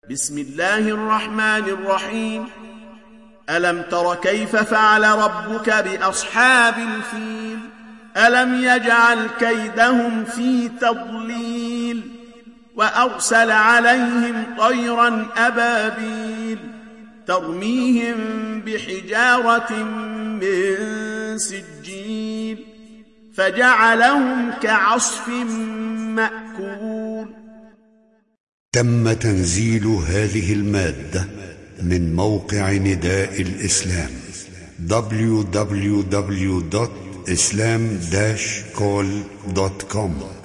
بسم الله الرحمن الرحيم. ألم تر كيف فعل ربك بأصحاب الفيل؟ ألم يجعل كيدهم في تضليل وأرسل عليهم طيرا أبابيل ترميهم بحجارة من سجيل فجعلهم كعصف مأكول. تم تنزيل هذه المادة من موقع نداء الإسلام www.islam-call.com